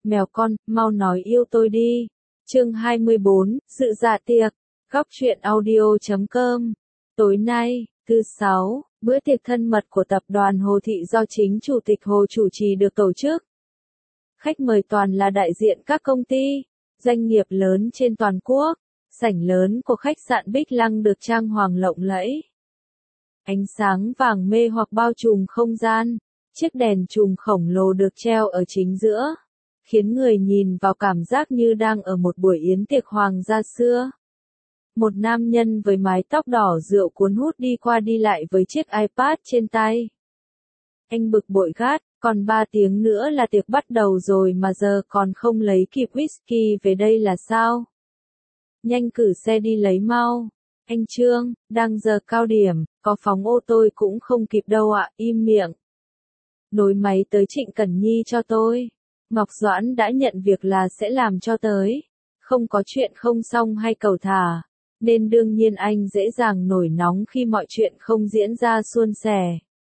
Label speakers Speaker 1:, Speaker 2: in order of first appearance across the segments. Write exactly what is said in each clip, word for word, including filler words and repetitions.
Speaker 1: Mèo con, mau nói yêu tôi đi. Chương hai mươi bốn, dự dạ tiệc. Góc truyện audio chấm com. Tối nay, thứ sáu, bữa tiệc thân mật của tập đoàn Hồ Thị do chính Chủ tịch Hồ chủ trì được tổ chức. Khách mời toàn là đại diện các công ty, doanh nghiệp lớn trên toàn quốc. Sảnh lớn của khách sạn Bích Lăng được trang hoàng lộng lẫy. Ánh sáng vàng mê hoặc bao trùm không gian, chiếc đèn chùm khổng lồ được treo ở chính giữa, khiến người nhìn vào cảm giác như đang ở một buổi yến tiệc hoàng gia xưa. Một nam nhân với mái tóc đỏ rượu cuốn hút đi qua đi lại với chiếc iPad trên tay. Anh bực bội gắt, còn ba tiếng nữa là tiệc bắt đầu rồi mà giờ còn không lấy kịp whisky về đây là sao? Nhanh cử xe đi lấy mau. Anh Trương, đang giờ cao điểm, có phóng ô tôi cũng không kịp đâu ạ, im miệng. Nối máy tới Trịnh Cẩn Nhi cho tôi. Ngọc Doãn đã nhận việc là sẽ làm cho tới. Không có chuyện không xong hay cầu thả, nên đương nhiên anh dễ dàng nổi nóng khi mọi chuyện không diễn ra suôn sẻ.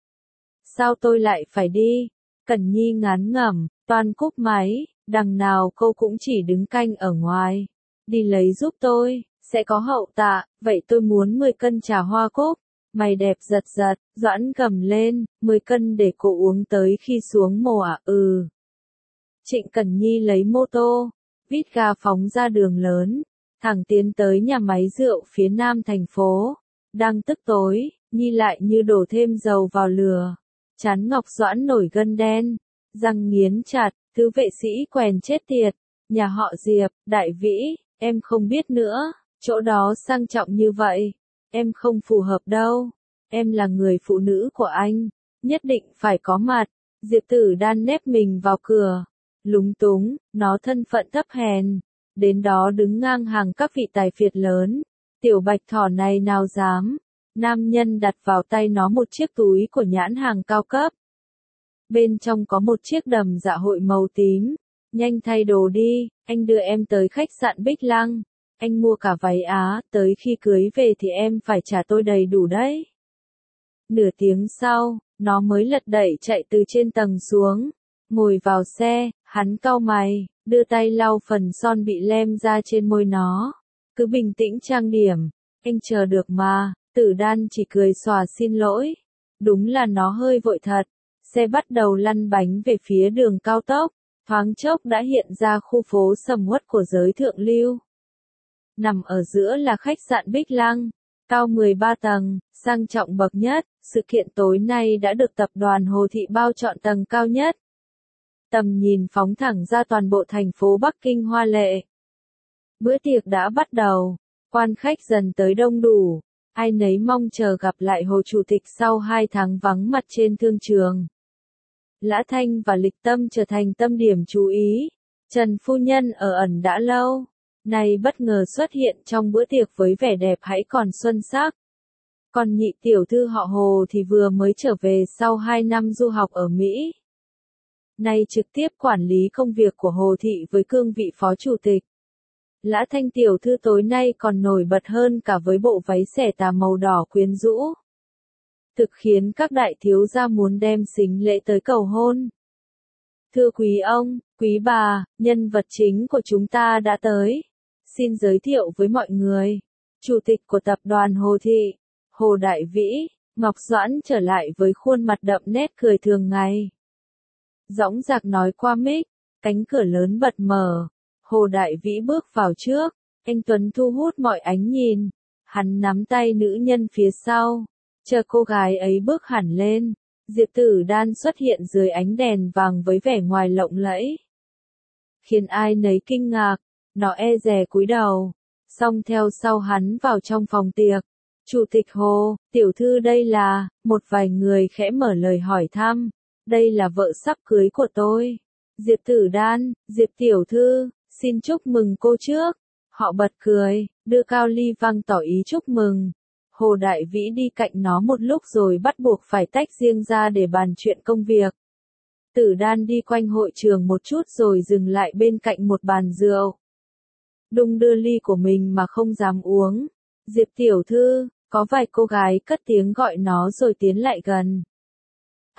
Speaker 1: Sao tôi lại phải đi? Cẩn Nhi ngán ngẩm, toan cúp máy, đằng nào cô cũng chỉ đứng canh ở ngoài. Đi lấy giúp tôi, sẽ có hậu tạ, vậy tôi muốn mười cân trà hoa cúc. Mày đẹp giật giật, Doãn gầm lên, mười cân để cô uống tới khi xuống mồ à, ừ. Trịnh Cẩn Nhi lấy mô tô, vít ga phóng ra đường lớn, thẳng tiến tới nhà máy rượu phía nam thành phố. Đang tức tối, Nhi lại như đổ thêm dầu vào lửa. Trán Ngọc Doãn nổi gân đen, răng nghiến chặt, thứ vệ sĩ quèn chết tiệt, nhà họ Diệp, Đại Vĩ, em không biết nữa, chỗ đó sang trọng như vậy, em không phù hợp đâu, em là người phụ nữ của anh, nhất định phải có mặt. Diệp Tử Đan nép mình vào cửa, lúng túng, nó thân phận thấp hèn, đến đó đứng ngang hàng các vị tài phiệt lớn, tiểu bạch thỏ này nào dám. Nam nhân đặt vào tay nó một chiếc túi của nhãn hàng cao cấp. Bên trong có một chiếc đầm dạ hội màu tím. Nhanh thay đồ đi, anh đưa em tới khách sạn Bích Lăng. Anh mua cả váy Á, tới khi cưới về thì em phải trả tôi đầy đủ đấy. Nửa tiếng sau, nó mới lật đẩy chạy từ trên tầng xuống. Ngồi vào xe, hắn cau mày, đưa tay lau phần son bị lem ra trên môi nó. Cứ bình tĩnh trang điểm, anh chờ được mà. Tử Đan chỉ cười xòa xin lỗi. Đúng là nó hơi vội thật. Xe bắt đầu lăn bánh về phía đường cao tốc. Thoáng chốc đã hiện ra khu phố sầm uất của giới thượng lưu. Nằm ở giữa là khách sạn Bích Lăng, cao mười ba tầng, sang trọng bậc nhất. Sự kiện tối nay đã được tập đoàn Hồ Thị bao chọn tầng cao nhất. Tầm nhìn phóng thẳng ra toàn bộ thành phố Bắc Kinh hoa lệ. Bữa tiệc đã bắt đầu, quan khách dần tới đông đủ. Ai nấy mong chờ gặp lại Hồ Chủ tịch sau hai tháng vắng mặt trên thương trường. Lã Thanh và Lịch Tâm trở thành tâm điểm chú ý. Trần phu nhân ở ẩn đã lâu, nay bất ngờ xuất hiện trong bữa tiệc với vẻ đẹp hãy còn xuân sắc. Còn nhị tiểu thư họ Hồ thì vừa mới trở về sau hai năm du học ở Mỹ. Nay trực tiếp quản lý công việc của Hồ Thị với cương vị phó chủ tịch. Lã Thanh tiểu thư tối nay còn nổi bật hơn cả với bộ váy xẻ tà màu đỏ quyến rũ. Thực khiến các đại thiếu gia muốn đem sính lễ tới cầu hôn. Thưa quý ông, quý bà, nhân vật chính của chúng ta đã tới. Xin giới thiệu với mọi người. Chủ tịch của tập đoàn Hồ Thị, Hồ Đại Vĩ. Ngọc Doãn trở lại với khuôn mặt đậm nét cười thường ngày. Dõng dạc nói qua mic, cánh cửa lớn bật mở. Hồ Đại Vĩ bước vào trước, anh Tuấn thu hút mọi ánh nhìn. Hắn nắm tay nữ nhân phía sau, chờ cô gái ấy bước hẳn lên. Diệp Tử Đan xuất hiện dưới ánh đèn vàng với vẻ ngoài lộng lẫy, khiến ai nấy kinh ngạc. Nó e dè cúi đầu, xong theo sau hắn vào trong phòng tiệc. Chủ tịch Hồ, tiểu thư đây là, một vài người khẽ mở lời hỏi thăm. Đây là vợ sắp cưới của tôi. Diệp Tử Đan, Diệp tiểu thư, xin chúc mừng cô trước. Họ bật cười, đưa cao ly vang tỏ ý chúc mừng. Hồ Đại Vĩ đi cạnh nó một lúc rồi bắt buộc phải tách riêng ra để bàn chuyện công việc. Tử Đan đi quanh hội trường một chút rồi dừng lại bên cạnh một bàn rượu. Đung đưa ly của mình mà không dám uống. Diệp tiểu thư, có vài cô gái cất tiếng gọi nó rồi tiến lại gần.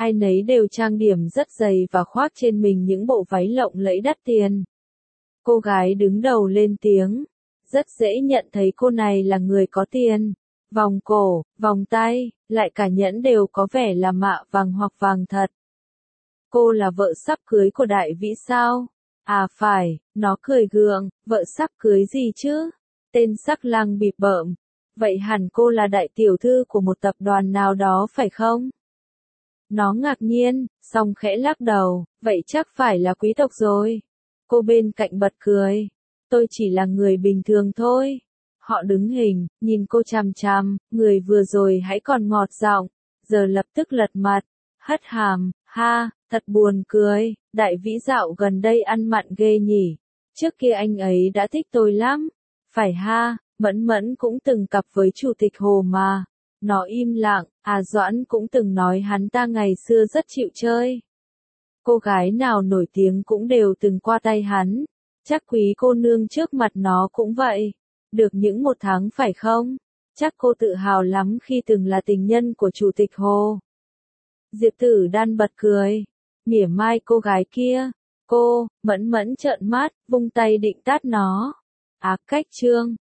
Speaker 1: ai nấy đều trang điểm rất dày và khoác trên mình những bộ váy lộng lẫy đắt tiền. Cô gái đứng đầu lên tiếng, rất dễ nhận thấy cô này là người có tiền. Vòng cổ, vòng tay, lại cả nhẫn đều có vẻ là mạ vàng hoặc vàng thật. Cô là vợ sắp cưới của Đại Vĩ sao? À phải, nó cười gượng, vợ sắp cưới gì chứ? Tên sắc lang bịp bợm. Vậy hẳn cô là đại tiểu thư của một tập đoàn nào đó phải không? Nó ngạc nhiên, xong khẽ lắc đầu, vậy chắc phải là quý tộc rồi. Cô bên cạnh bật cười. Tôi chỉ là người bình thường thôi. Họ đứng hình, nhìn cô chằm chằm, người vừa rồi hãy còn ngọt giọng, giờ lập tức lật mặt, hất hàm, ha, thật buồn cười, Đại Vĩ dạo gần đây ăn mặn ghê nhỉ. Trước kia anh ấy đã thích tôi lắm. Phải ha, Mẫn Mẫn cũng từng cặp với Chủ tịch Hồ mà. Nó im lặng, à Doãn cũng từng nói hắn ta ngày xưa rất chịu chơi. Cô gái nào nổi tiếng cũng đều từng qua tay hắn. Chắc quý cô nương trước mặt nó cũng vậy. Được những một tháng phải không? Chắc cô tự hào lắm khi từng là tình nhân của Chủ tịch Hồ. Diệp Tử Đan bật cười. Mỉa mai cô gái kia. Cô, Mẫn Mẫn trợn mắt, vung tay định tát nó. Ác cách trương.